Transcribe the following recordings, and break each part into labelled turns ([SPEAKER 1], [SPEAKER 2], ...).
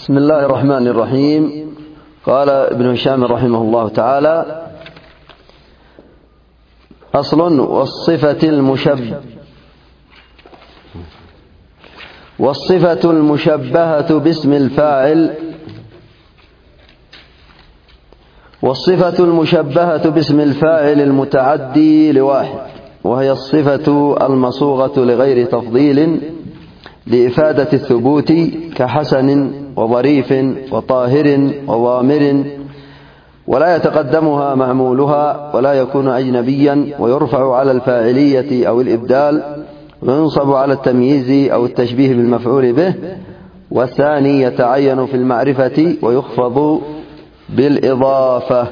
[SPEAKER 1] بسم الله الرحمن الرحيم. قال ابن هشام رحمه الله تعالى: أصل والصفة المشبهة باسم الفاعل المتعدي لواحد، وهي الصفة المصوغة لغير تفضيل لإفادة الثبوت كحسن وظريف وطاهر وضامر، ولا يتقدمها معمولها، ولا يكون أجنبيا، ويرفع على الفاعلية أو الإبدال، وينصب على التمييز أو التشبيه بالمفعول به، والثاني يتعين في المعرفة ويخفض بالإضافة.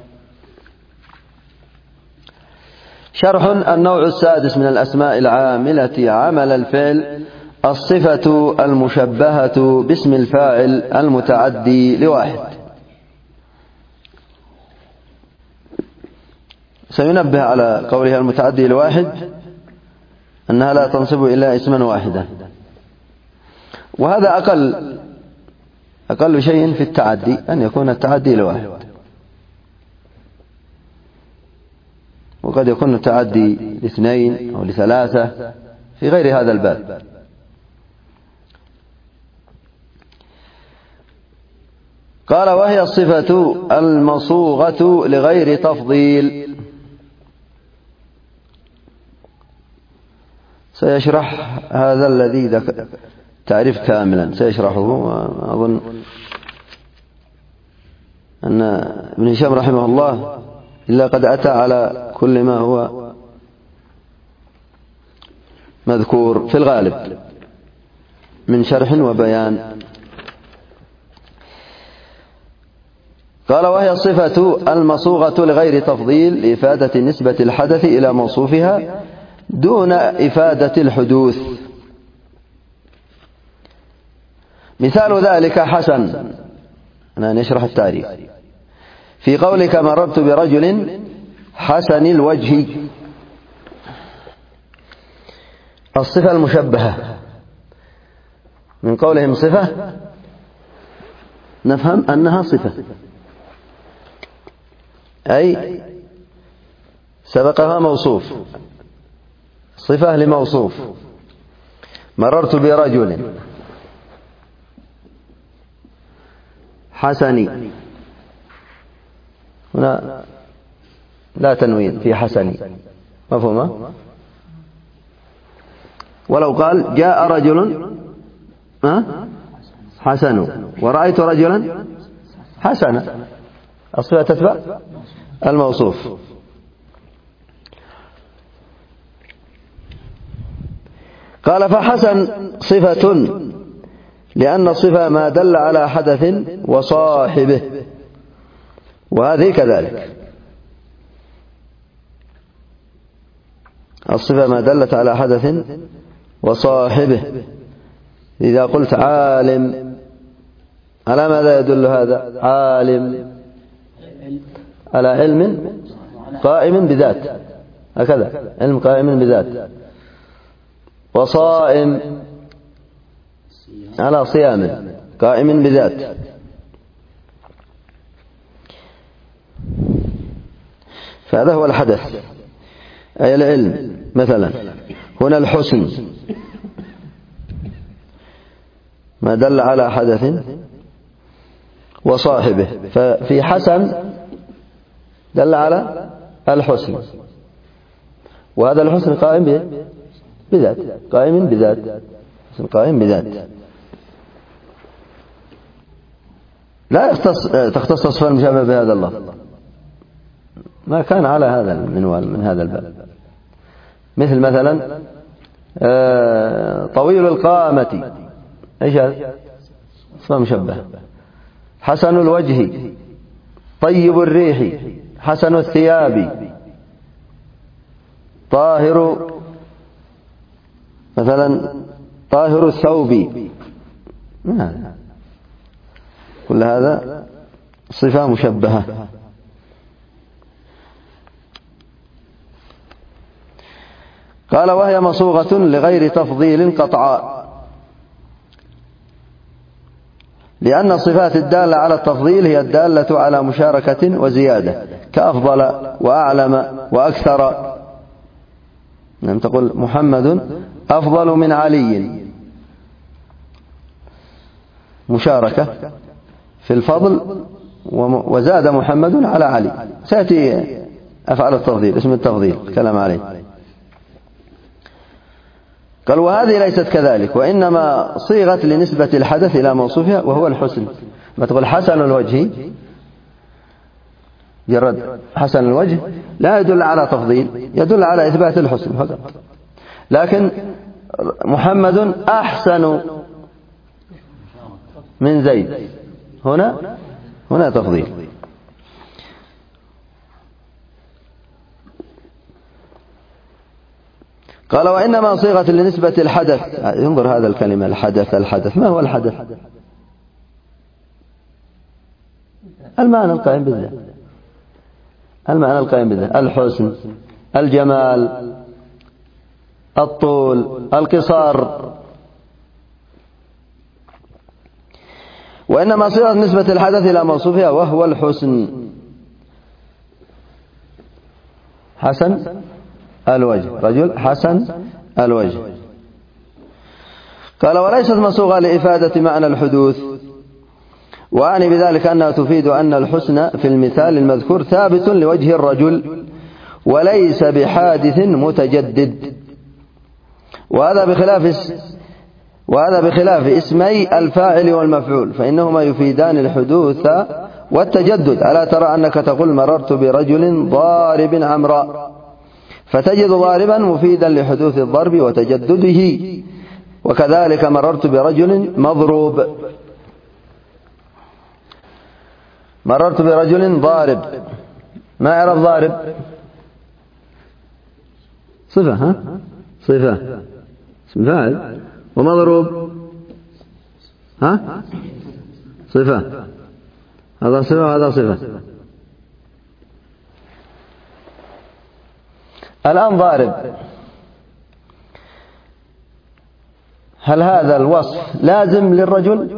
[SPEAKER 1] شرح: النوع السادس من الأسماء العاملة عمل الفعل الصفة المشبهة باسم الفاعل المتعدي لواحد. سينبه على قولها المتعدي لواحد أنها لا تنصب إلا اسما واحدا، وهذا أقل شيء في التعدي، أن يكون التعدي لواحد، وقد يكون التعدي لاثنين أو لثلاثة في غير هذا الباب. قال: وهي الصفة المصوغة لغير تفضيل. سيشرح هذا الذي تعرف كاملا، سيشرحه، وأظن أن ابن هشام رحمه الله إلا قد أتى على كل ما هو مذكور في الغالب من شرح وبيان. قال: وهي الصفة المصوغة لغير تفضيل لإفادة نسبة الحدث إلى موصوفها دون إفادة الحدوث. مثال ذلك حسن، أنا نشرح التعريف، في قولك: مررت برجل حسن الوجه. الصفة المشبهة من قولهم صفة، نفهم أنها صفة، أي سبقها موصوف، صفة لموصوف. مررت برجل حسني، هنا لا تنوين في حسني، مفهومة؟ ولو قال: جاء رجل حسن ورأيت رجلا حسنا، الصفة تتبع الموصوف. قال: فحسن صفة لأن الصفة ما دل على حدث وصاحبه، وهذه كذلك، الصفة ما دلت على حدث وصاحبه. إذا قلت عالم، على ماذا يدل هذا؟ عالم على علم قائم بذات، هكذا، علم قائم بذات. وصائم على صيام قائم بذات. فهذا هو الحدث، أي العلم. مثلا هنا الحسن ما دل على حدث وصاحبه، ففي حسن دل على الحسن، وهذا الحسن قائم بذات، قائم بذات، قائم بذات. لا تختص الصفة المشابهة بهذا اللفظ، ما كان على هذا المنوال من هذا الباب. مثل مثلا طويل القامة، ايش هذا؟ صفة مشبهة. حسن الوجه، طيب الريح، حسن الثياب، طاهر، مثلا طاهر الثوب، كل هذا صفة مشبهة. قال: وهي مصوغة لغير تفضيل قطعا. لأن الصفات الدالة على التفضيل هي الدالة على مشاركة وزيادة، كأفضل وأعلم وأكثر. نعم، تقول محمد أفضل من علي، مشاركة في الفضل، وزاد محمد على علي. سيأتي أفعال التفضيل، اسم التفضيل كلام عليه. قال وهذه ليست كذلك، وإنما صيغت لنسبة الحدث إلى موصوفها وهو الحسن. ما تقول حسن الوجه، جرد حسن الوجه لا يدل على تفضيل، يدل على إثبات الحسن فقط. لكن محمد أحسن من زيد، هنا تفضيل. قال وإنما صيغة لنسبة الحدث. انظر هذا الكلمة، الحدث. ما هو الحدث؟ المعنى القائم بالذات، الحسن، الجمال، الطول، القصار. وإنما صيغة نسبة الحدث إلى موصوفها وهو الحسن. حسن الوجه، رجل حسن الوجه. قال وليست مصوغة لإفادة معنى الحدوث، وأعني بذلك أنها تفيد أن الحسن في المثال المذكور ثابت لوجه الرجل وليس بحادث متجدد، وهذا بخلاف اسمي الفاعل والمفعول، فإنهما يفيدان الحدوث والتجدد. ألا ترى أنك تقول مررت برجل ضارب عمراء، فتجد ضاربا مفيدا لحدوث الضرب وتجدده، وكذلك مررت برجل مضروب. مررت برجل ضارب، ما يعرف ضارب؟ صفة، صفة اسم فاعل. ومضروب صفة، هذا صفة وهذا صفة. الآن ضارب، هل هذا الوصف لازم للرجل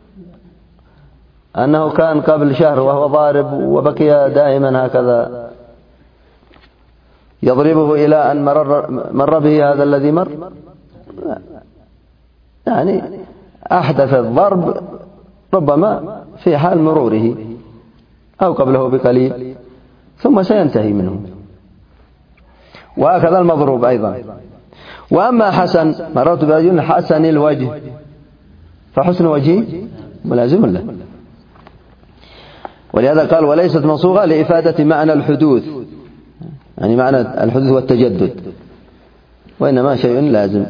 [SPEAKER 1] أنه كان قبل شهر وهو ضارب وبقي دائما هكذا يضربه إلى أن مر به هذا الذي مر؟ يعني أحدث الضرب ربما في حال مروره أو قبله بقليل ثم سينتهي منه، وهكذا المضروب أيضا. وأما حسن، مررت برجل حسن الوجه، فحسن وجهه ملازم له، ولهذا قال وليست مصوغة لإفادة معنى الحدوث، يعني معنى الحدوث والتجدد، وإنما شيء لازم.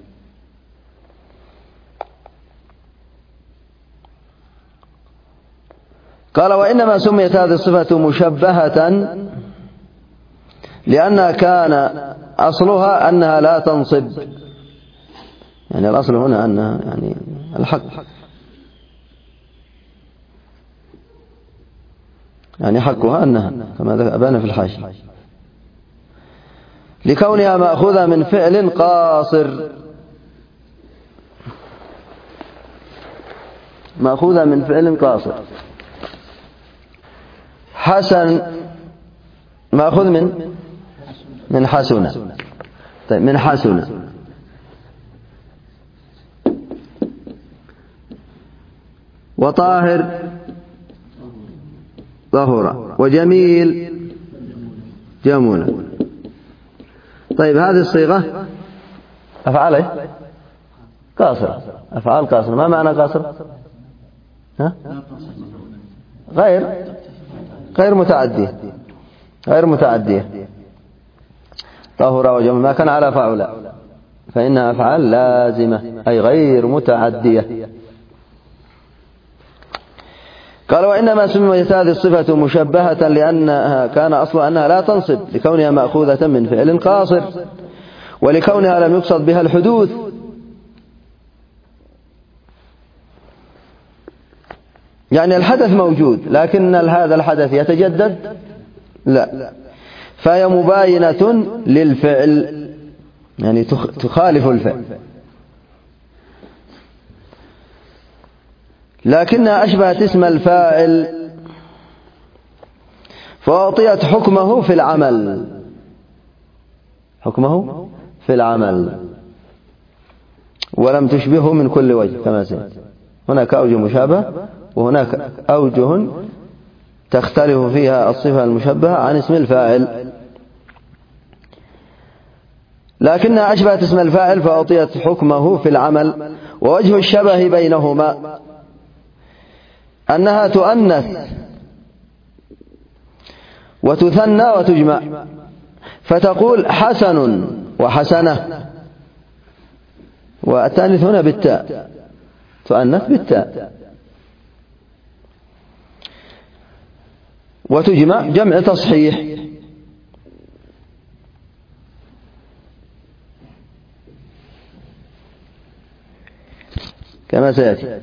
[SPEAKER 1] قال وإنما سميت هذه الصفة مشبهة لأنها كان أصلها أنها لا تنصب، يعني الأصل هنا أنها يعني الحق، يعني حقها أنها كما أبان في الحاشية، لكونها مأخوذة من فعل قاصر، مأخوذة من فعل قاصر. حسن مأخوذ من حسنة. طيب من حسنة، وطاهر طهورا، وجميل جمولا. طيب هذه الصيغة أفعال قاصرة، أفعال قاصرة. ما معنى قاصر؟ غير متعدية، غير متعدية. طهورا وجميل ما كان على فاعل فإنها أفعال لازمة أي غير متعدية. قال وإنما سميت هذه الصفة مشبهة لأنها كان أصلا أنها لا تنصب، لكونها مأخوذة من فعل قاصر، ولكونها لم يقصد بها الحدوث. يعني الحدث موجود لكن هذا الحدث يتجدد؟ لا، فهي مباينة للفعل، يعني تخالف الفعل. لكنها أشبهت اسم الفاعل فأعطيت حكمه في العمل، حكمه في العمل، ولم تشبهه من كل وجه كما سيأتي. هناك أوجه مشابهة وهناك أوجه تختلف فيها الصفة المشبهة عن اسم الفاعل، لكنها أشبهت اسم الفاعل فأعطيت حكمه في العمل. ووجه الشبه بينهما أنها تؤنث وتثنى وتجمع، فتقول حسن وحسنة، والتأنيث هنا بالتاء، تؤنث بالتاء، وتجمع جمع تصحيح. كما سيأتي.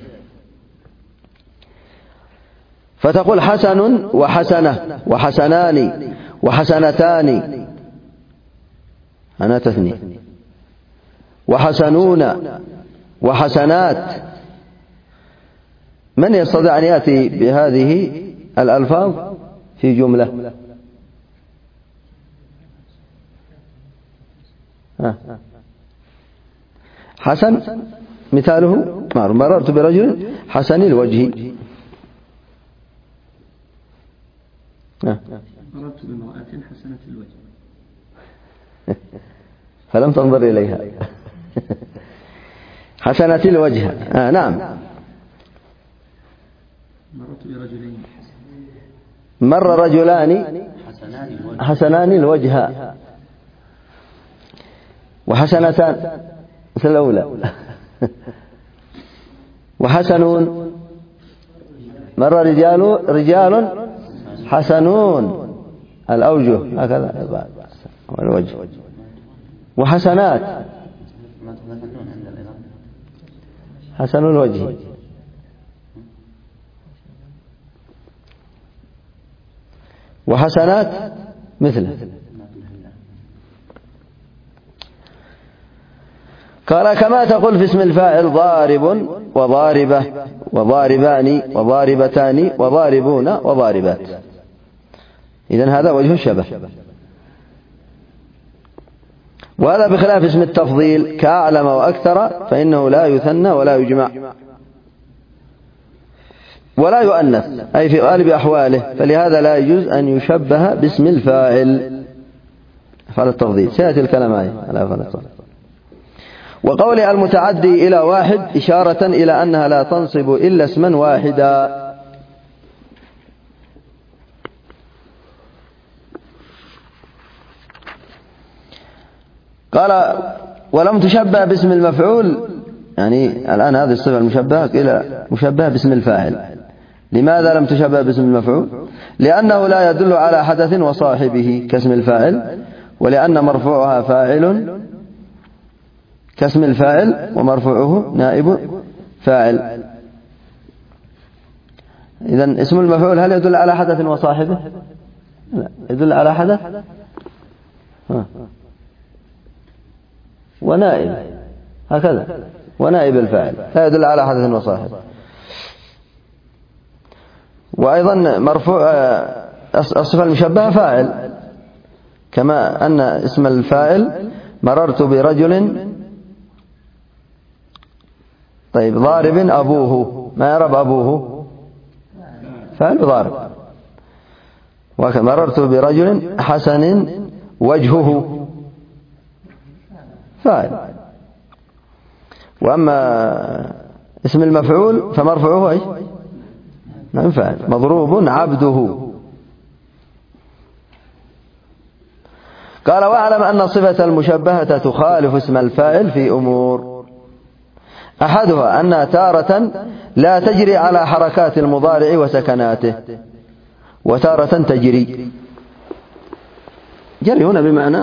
[SPEAKER 1] فتقول حسن وحسنة وحسنان وحسنتان، أنا تثني، وحسنون وحسنات. من يستطيع أن يأتي بهذه الألفاظ في جملة؟ حسن مثاله مررت برجل حسن الوجه.
[SPEAKER 2] مررت بامرأة حسنة الوجه
[SPEAKER 1] فلم تنظر إليها. حسنة الوجه. نعم.
[SPEAKER 2] مررت برجلين
[SPEAKER 1] مر رجلان حسنان الوجه وحسنتان مثل الأولى. وحسنون مر رجال حسنون الأوجه هكذا الوجه. وحسنات حسن الوجه. وحسنات مثله. قال كما تقول في اسم الفاعل ضارب وضاربة وضاربان وضاربتان وضاربون وضاربات. إذن هذا وجه الشبه. وهذا بخلاف اسم التفضيل كأعلم وأكثر، فإنه لا يثنى ولا يجمع ولا يؤنث، أي في غالب أحواله، فلهذا لا يجوز أن يشبه باسم الفاعل. أفعال التفضيل سيأتي الكلام على أفعال التفضيل. وقول المتعدي إلى واحد إشارة إلى أنها لا تنصب إلا اسما واحدا. قال ولم تشبه باسم المفعول، يعني الآن هذه الصفة المشبهة إلى مشبهة باسم الفاعل. لماذا لم تشبه باسم المفعول؟ لأنه لا يدل على حدث وصاحبه كاسم الفاعل، ولأن مرفوعها فاعل كاسم الفاعل ومرفوعه نائب فاعل. إذن اسم المفعول هل يدل على حدث وصاحبه؟ لا، يدل على حدث ونائب هكذا، ونائب الفاعل، لا يدل على حدث وصاحبه. وأيضا مرفوع الصفة المشبهة فاعل، كما أن اسم الفاعل مررت برجل طيب ضارب أبوه، ما يرب أبوه فاعل ضارب. ومررت برجل حسن وجهه فاعل. وأما اسم المفعول فمرفوعه أي نعم فاعل، مضروب عبده. قال واعلم أن الصفة المشبهة تخالف اسم الفاعل في أمور: أحدها أنها تارة لا تجري على حركات المضارع وسكناته، وتارة تجري. جري هنا بمعنى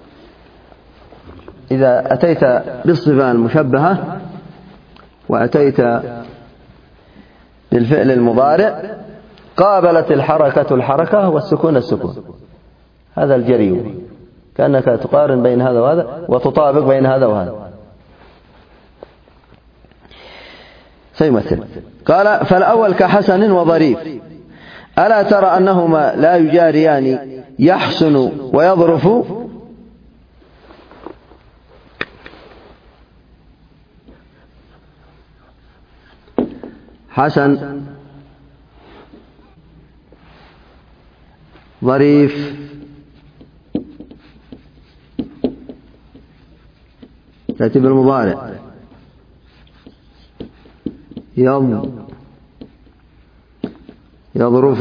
[SPEAKER 1] إذا أتيت بالصفة المشبهة وأتيت بالفعل المضارع قابلت الحركة الحركة والسكون السكون، هذا الجري، كأنك تقارن بين هذا وهذا وتطابق بين هذا وهذا. سيمثل. قال فالأول كحسن وظريف، ألا ترى أنهما لا يجاريان يحسن ويظرف؟ حسن ظريف تأتي بالمضارع، يظرف.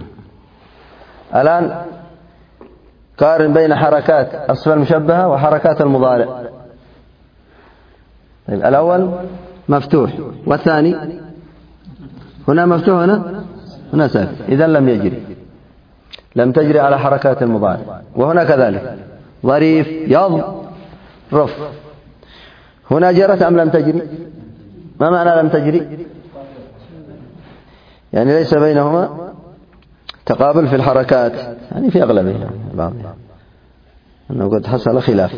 [SPEAKER 1] الآن قارن بين حركات الصفة المشبهة وحركات المضارع. طيب الأول مفتوح والثاني هنا مفتوح هنا ساكن، إذا لم تجري على حركات المضارع. وهنا كذلك ظريف يظرف، هنا جرت أم لم تجري؟ ما معنى لم تجري؟ يعني ليس بينهما تقابل في الحركات، يعني في أغلبها بعضها أنه قد حصل خلاف.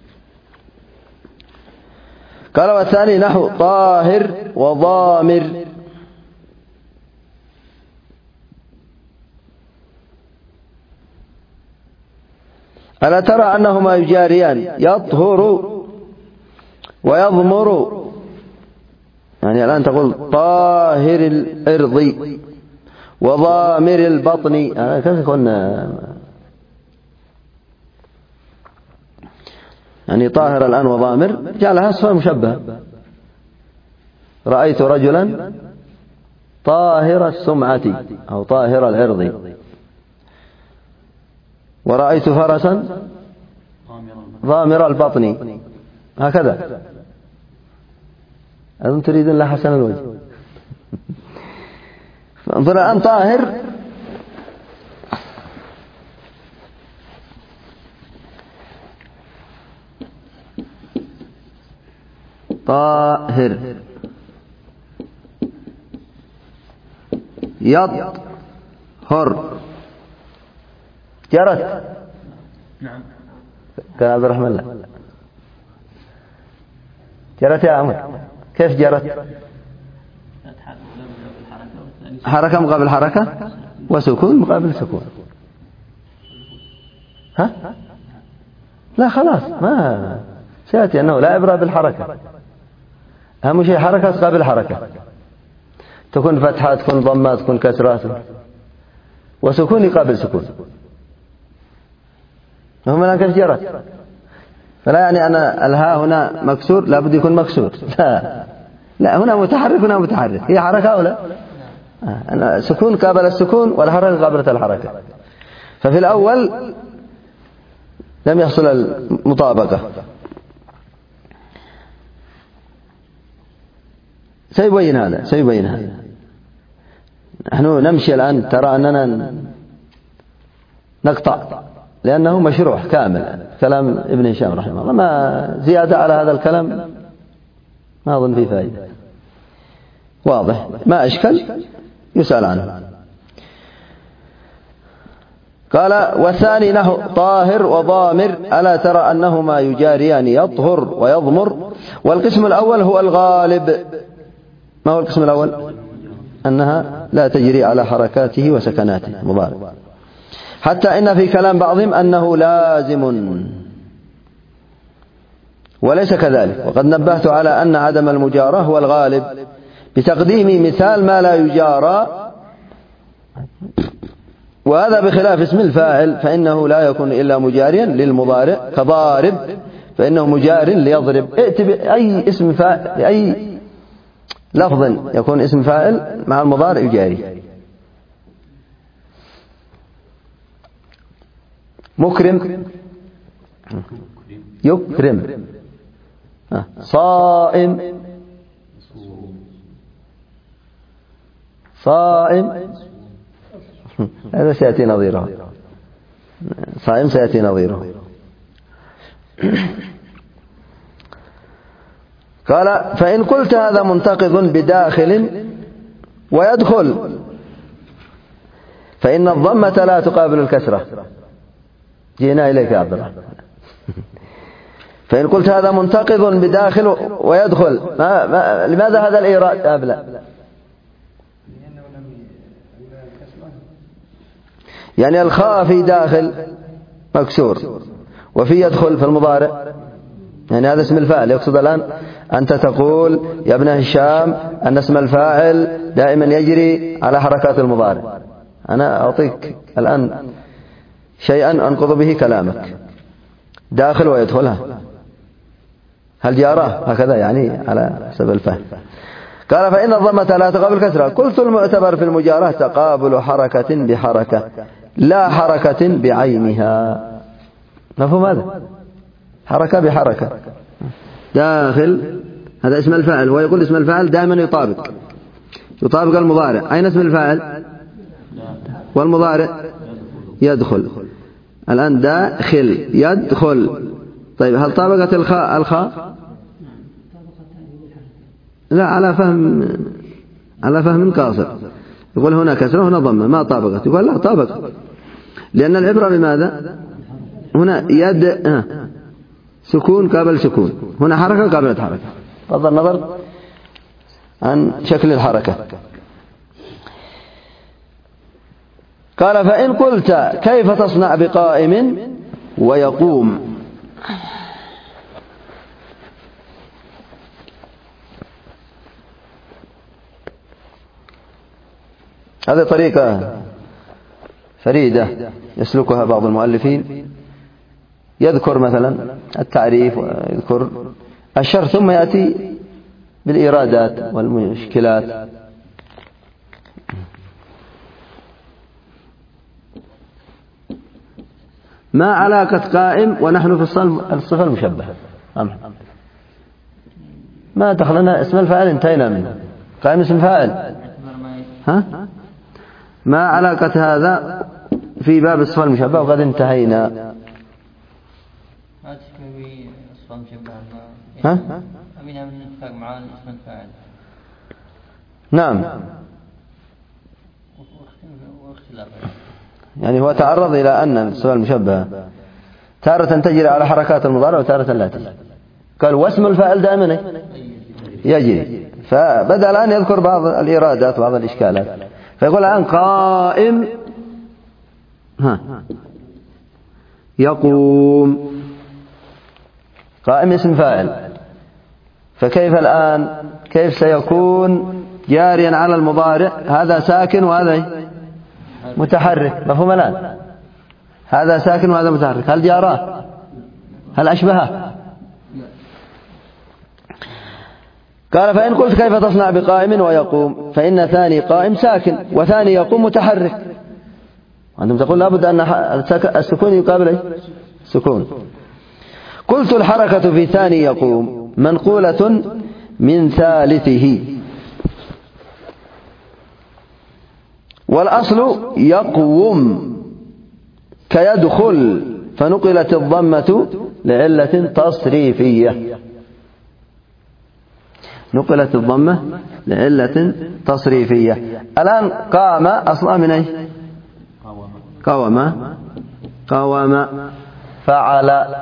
[SPEAKER 1] قال والثاني نحو طاهر وضامر، ألا ترى أنهما يجاريان يطهر ويضمر؟ يعني الآن تقول طاهر الإرض وضامر البطن، كيف يكون؟ يعني طاهر الآن وضامر جعلها صفة مشبهة. رأيت رجلا طاهر السمعة أو طاهر العرض، ورأيت فرسا ضامر البطن، هكذا. أنتم تريدون لا حسن الوجه. فانظر الآن طاهر يطهر جرت.
[SPEAKER 2] نعم.
[SPEAKER 1] كان عبد الرحمن لا جرت يا عمر، كيف جرت؟ حركة مقابل حركة وسكون مقابل سكون. ها؟ لا خلاص ما سيأتي أنه لا عبرة بالحركة، أهم شيء حركة تقابل حركة، تكون فتحات تكون ضمات تكون كسرات، وسكون يقابل سكون. هم الآن كيف جرت؟ فلا يعني أنا الهاء هنا مكسور لابد يكون مكسور، لا هنا متحرك هنا متحرك، هي حركة أو لا؟ أنا سكون قابل السكون والحركة قابلت الحركة. ففي الأول لم يحصل المطابقة. سيبين هذا. نحن نمشي الآن، ترى أننا نقطع لأنه مشروح كامل كلام ابن هشام رحمه الله، ما زيادة على هذا الكلام ما أظن فيه فائدة. واضح؟ ما أشكل يسأل عنه. قال والثاني نحو طاهر وضامر، ألا ترى أنهما يجاريان يطهر ويضمر؟ والقسم الأول هو الغالب. ما هو القسم الأول؟ أنها لا تجري على حركاته وسكناته مضارع، حتى إن في كلام بعضهم أنه لازم وليس كذلك. وقد نبهت على أن عدم المجارة هو الغالب بتقديم مثال ما لا يجارى، وهذا بخلاف اسم الفاعل فإنه لا يكون إلا مجاريا للمضارع، كضارب فإنه مجار ليضرب. ائت بأي اسم فاعل، أي لفظ يكون اسم فاعل مع المضارع يجاري. مكرم يكرم، صائم هذا سيأتي نظيره، صائم سيأتي نظيره. قال فإن قلت هذا منتقض بداخل ويدخل، فإن الضمة لا تقابل الكسرة. جئنا إليك يا عبد الله. فإن قلت هذا منتقض بداخل ويدخل لماذا هذا الإيراد أبلى؟ يعني الخاء في داخل مكسور وفي يدخل في المضارع، يعني هذا اسم الفاعل. يقصد الآن أنت تقول يا ابن هشام أن اسم الفاعل دائما يجري على حركات المضارع. أنا أعطيك الآن شيئا أنقض به كلامك. داخل ويدخلها هل جارة هكذا يعني على حسب الفهم. قال فإن الضمة لا تقابل كسرة. قلت المعتبر في المجارة تقابل حركة بحركة لا حركة بعينها. مفهوم هذا؟ حركة بحركة. داخل هذا اسم الفاعل، ويقول اسم الفاعل دائما يطابق المضارع. أين اسم الفاعل؟ والمضارع يدخل. الآن داخل يدخل. طيب هل طابقت الخاء؟ لا، على فهم قاصر. يقول هنا كسرة هنا ضمة، ما طابقت. يقول لا طابقت، لأن العبرة بماذا؟ هنا يد سكون قابل سكون، هنا حركة قابلت حركة، بغض النظر عن شكل الحركة. قال فإن قلت كيف تصنع بقائم ويقوم؟ هذه طريقة فريدة يسلكها بعض المؤلفين. يذكر مثلا التعريف ويذكر الشرط ثم يأتي بالإيرادات والمشكلات. ما علاقة قائم ونحن في الصفة المشبهة؟ ما دخلنا اسم الفاعل انتهينا منه. قائم اسم فاعل، ما علاقة هذا في باب الصفة المشبهة وقد انتهينا. نعم، يعني هو تعرض إلى أن الصفة المشبهة تارة تجري على حركات المضارع وتارة لا تجري. قال واسم الفاعل دائما يجري، فبدأ الآن يذكر بعض الإيرادات وبعض الإشكالات. فيقول الآن قائم يقوم. قائم اسم فاعل، فكيف الآن كيف سيكون جاريا على المضارع؟ هذا ساكن وهذا متحرك. مفهوم الآن؟ هذا ساكن وهذا متحرك، هل جاراه؟ هل أشبهه؟ قال فإن قلت كيف تصنع بقائم ويقوم؟ فإن ثاني قائم ساكن وثاني يقوم متحرك. وأنتم تقول لابد أن السكون يقابل السكون. قلت الحركة في ثاني يقوم منقولة من ثالثه، والأصل يقوم كيدخل، فنقلت الضمة لعلة تصريفية. نقلت الضمة لعلة تصريفية. الآن قام أصلا من أي؟ قوم فعل.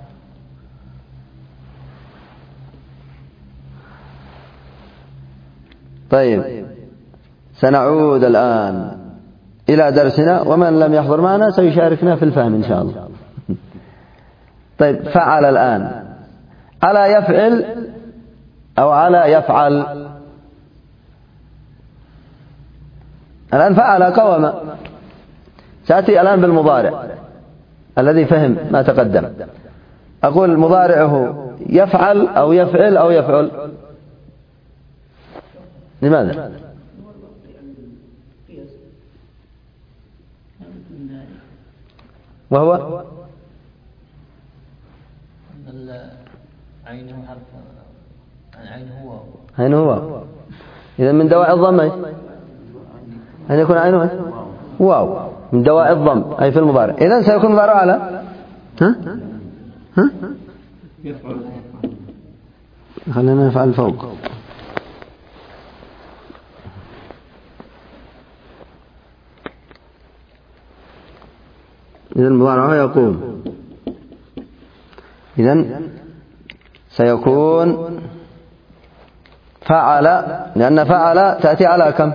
[SPEAKER 1] طيب سنعود الآن إلى درسنا، ومن لم يحضر معنا سيشاركنا في الفهم إن شاء الله. طيب فعل الآن على يفعل أو على يفعل؟ الآن فعل قوم، سأتي الآن بالمضارع الذي فهم ما تقدم. أقول مضارعه يفعل أو يفعل أو يفعل. لماذا؟ وهو عين هو. إذا من دواعي الضم أن يكون عينه واو، من دواعي الضم أي في المضارع. إذا سيكون مضارع على خلينا نفعل فوق. إذا المضارع يقوم. إذا سيكون فعل، لأن فعل تأتي على كم؟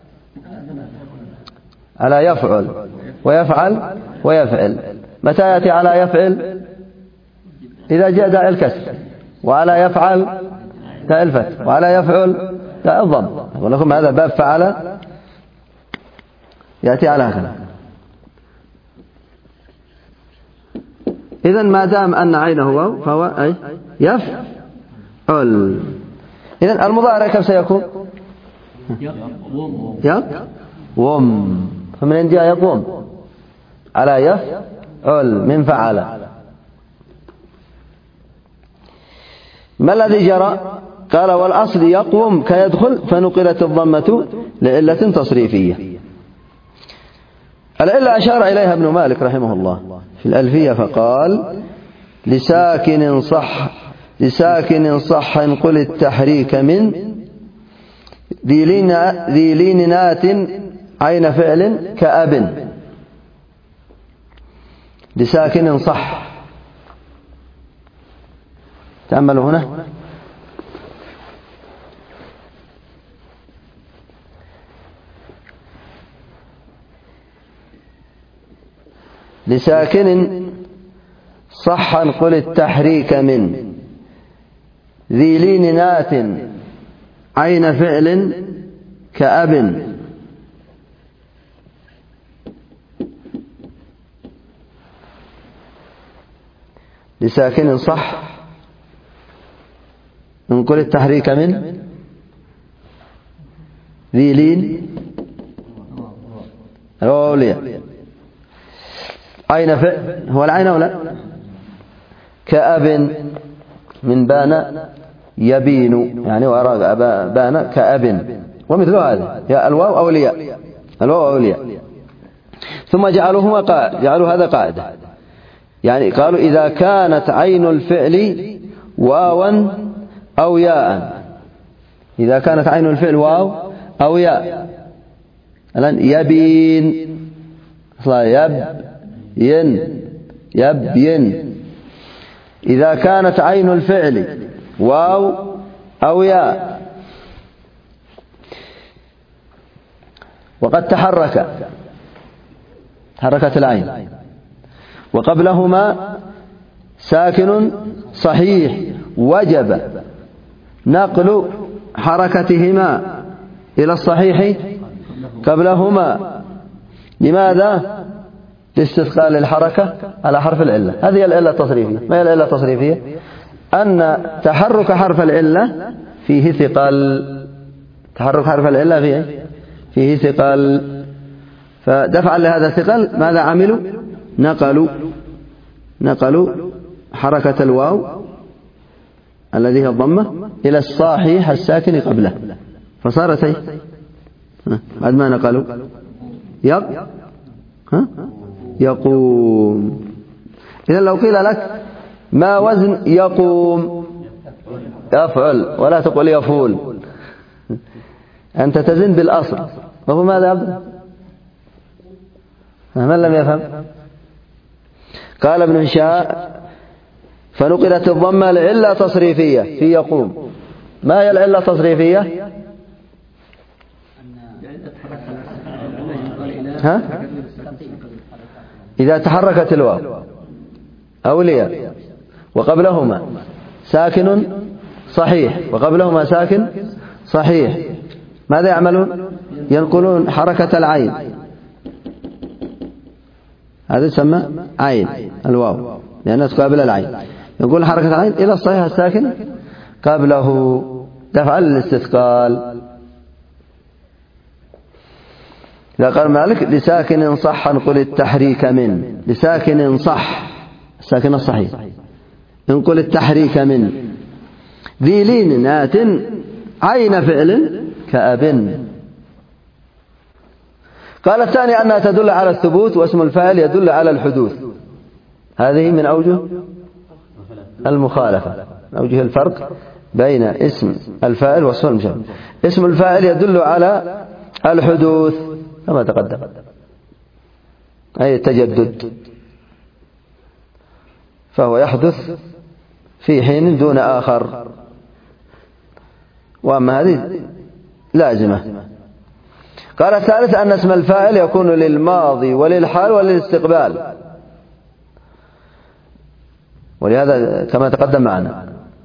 [SPEAKER 1] على يفعل ويفعل ويفعل. متى يأتي على يفعل؟ إذا جاء داء الكسر. وعلى يفعل داء الفتح، وعلى يفعل داء الضم. أقول لكم هذا باب فعل يأتي على هكذا. إذن ما دام أن عينه واو فهو أي يفعل. إذن المضارع كم سيكون؟ يقوم. فمن عند جاء يقوم على يفعل من فعل. ما الذي جرى؟ قال والأصل يقوم كيدخل، فنقلت الضمة لعلة تصريفية. العلة أشار إليها ابن مالك رحمه الله في الألفية فقال لساكن صح انقل التحريك من ذي لينات عين فعل كأب. لساكن صح، تأملوا هنا، لساكن صح انقل التحريك من ذي لينات عين فعل كأب. لساكن صح انقل التحريك من ذي لين الأولياء عين فعل، هو العين ولا كأب من بان يبين، يعني وراء بان كأب ومثل هذا. يا الواو أولياء، الواو أولياء. ثم جعلوا هذا قاعدة، يعني قالوا إذا كانت عين الفعل واوا أو ياء، إذا كانت عين الفعل واو أو ياء. الآن يبين يبين. إذا كانت عين الفعل واو أو ياء وقد تحركت العين وقبلهما ساكن صحيح، وجب نقل حركتهما إلى الصحيح قبلهما. لماذا؟ لاستثقال الحركة على حرف العلة. هذه العلة التصريفية. ما هي العلة التصريفية؟ أن تحرك حرف العلة فيه ثقل. تحرك حرف العلة فيه ثقل، فدفعا لهذا الثقل ماذا عملوا؟ نقلوا حركة الواو الذي هي الضمة إلى الصحيح الساكن قبله، فصارت بعد ما نقلوا يقوم. إذن لو قيل لك ما وزن يقوم؟ يفعل، ولا تقول يفول. أنت تزن بالأصل، وهو ماذا عبد؟ من لم يفهم؟ قال ابن هشام فنقلت الضمة لعلة تصريفية في يقوم. ما هي العلة التصريفية؟ إذا تحركت الواو أو الياء وقبلهما ساكن صحيح وقبلهما ساكن صحيح، ماذا يعملون؟ ينقلون حركة العين، هذا يسمى عين الواو لأنها تقابل العين. ينقل حركة العين إلى الصحيح الساكن قبله دفعا للاستثقال. إذا قال مالك لساكن صح انقل التحريك من، لساكن صح الساكن الصحيح انقل التحريك من ذي لينات عين فعل كأب. قال الثاني أنها تدل على الثبوت، واسم الفاعل يدل على الحدوث. هذه من أوجه المخالفة، أوجه الفرق بين اسم الفاعل واسم المشبه. اسم الفاعل يدل على الحدوث كما تقدم، أي التجدد، فهو يحدث في حين دون آخر، وأما هذه لازمة. قال الثالث أن اسم الفاعل يكون للماضي وللحال وللاستقبال، ولهذا كما تقدم معنا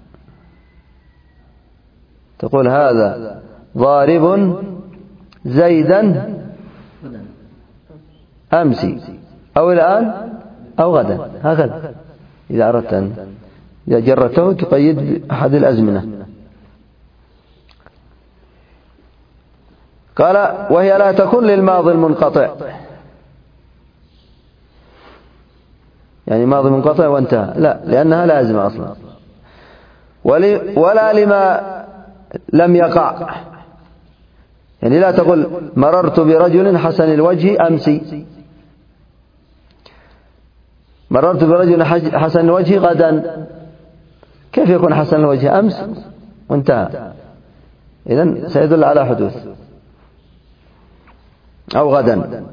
[SPEAKER 1] تقول هذا ضارب زيدا أمسي أو الآن أو غدا، هكذا إذا أردت أن إذا جرته تقيد أحد الأزمنة. قال وهي لا تكون للماضي المنقطع، يعني ماضي منقطع وانتهى، لا، لأنها لازمة أصلا، ولا لما لم يقع، يعني لا تقول مررت برجل حسن الوجه أمسي، مررت برجل حسن الوجه غدا، كيف يكون حسن الوجه؟ أمس وانتهى، إذن سيدل على حدوث أو غدا.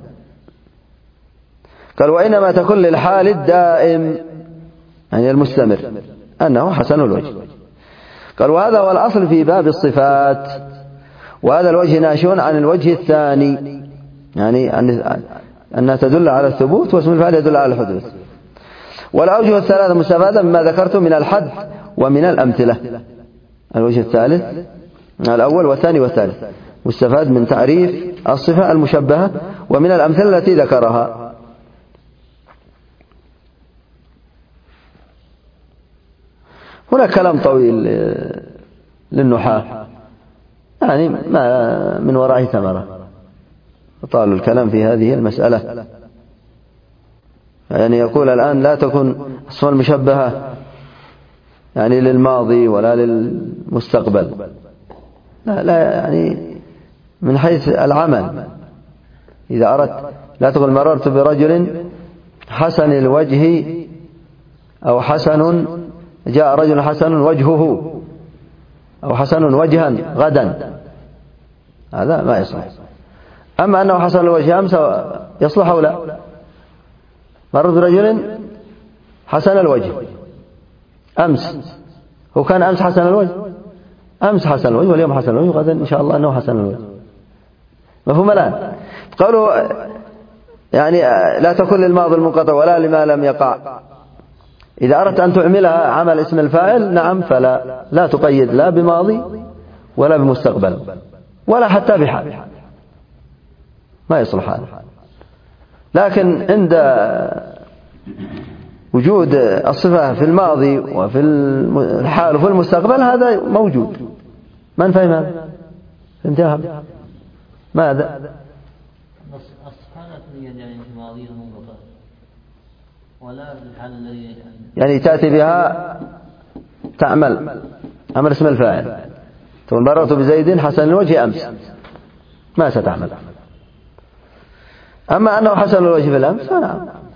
[SPEAKER 1] قال وإنما تكون للحال الدائم، يعني المستمر، أنه حسن الوجه. قال وهذا هو الأصل في باب الصفات، وهذا الوجه ناشئ عن الوجه الثاني، يعني أنها تدل على الثبوت، واسم الفاعل يدل على الحدوث. والأوجه الثلاثة مستفادة مما ذكرت من الحد ومن الأمثلة. الوجه الثالث الأول والثاني والثالث مستفاد من تعريف الصفة المشبهة ومن الأمثلة التي ذكرها. هنا كلام طويل للنحاة، يعني ما من وراءه ثمرة، طال الكلام في هذه المسألة. يعني يقول الآن لا تكون الصفة المشبهة يعني للماضي ولا للمستقبل، لا يعني من حيث العمل، إذا أردت لا تقول مررت برجل حسن الوجه أو حسن جاء رجل حسن وجهه أو حسن وجها غدا، هذا ما يصلح. أما أنه حسن الوجه أمس يصلح أو لا؟ مررت برجل حسن الوجه أمس، هو كان أمس حسن الوجه، أمس حسن الوجه واليوم حسن الوجه، غدا إن شاء الله أنه حسن الوجه. مفهوم الآن؟ قالوا يعني لا تكون للماضي المنقطع ولا لما لم يقع. إذا أردت أن تعملها عمل اسم الفاعل نعم، فلا لا تقيد لا بماضي ولا بمستقبل ولا حتى بحال، ما يصلح هذا. لكن عند وجود الصفة في الماضي وفي الحال وفي المستقبل هذا موجود. من فهم هذا؟ فهمتها؟ ماذا؟
[SPEAKER 3] الصفات يعني في الماضي منقطع ولا في الحال الذي
[SPEAKER 1] يعني تأتي بها تعمل عمل اسم الفاعل، تقول مررت بزيد حسن الوجه أمس، ما ستعمل. أما أنه حسن الوجه في الأمس فنعم،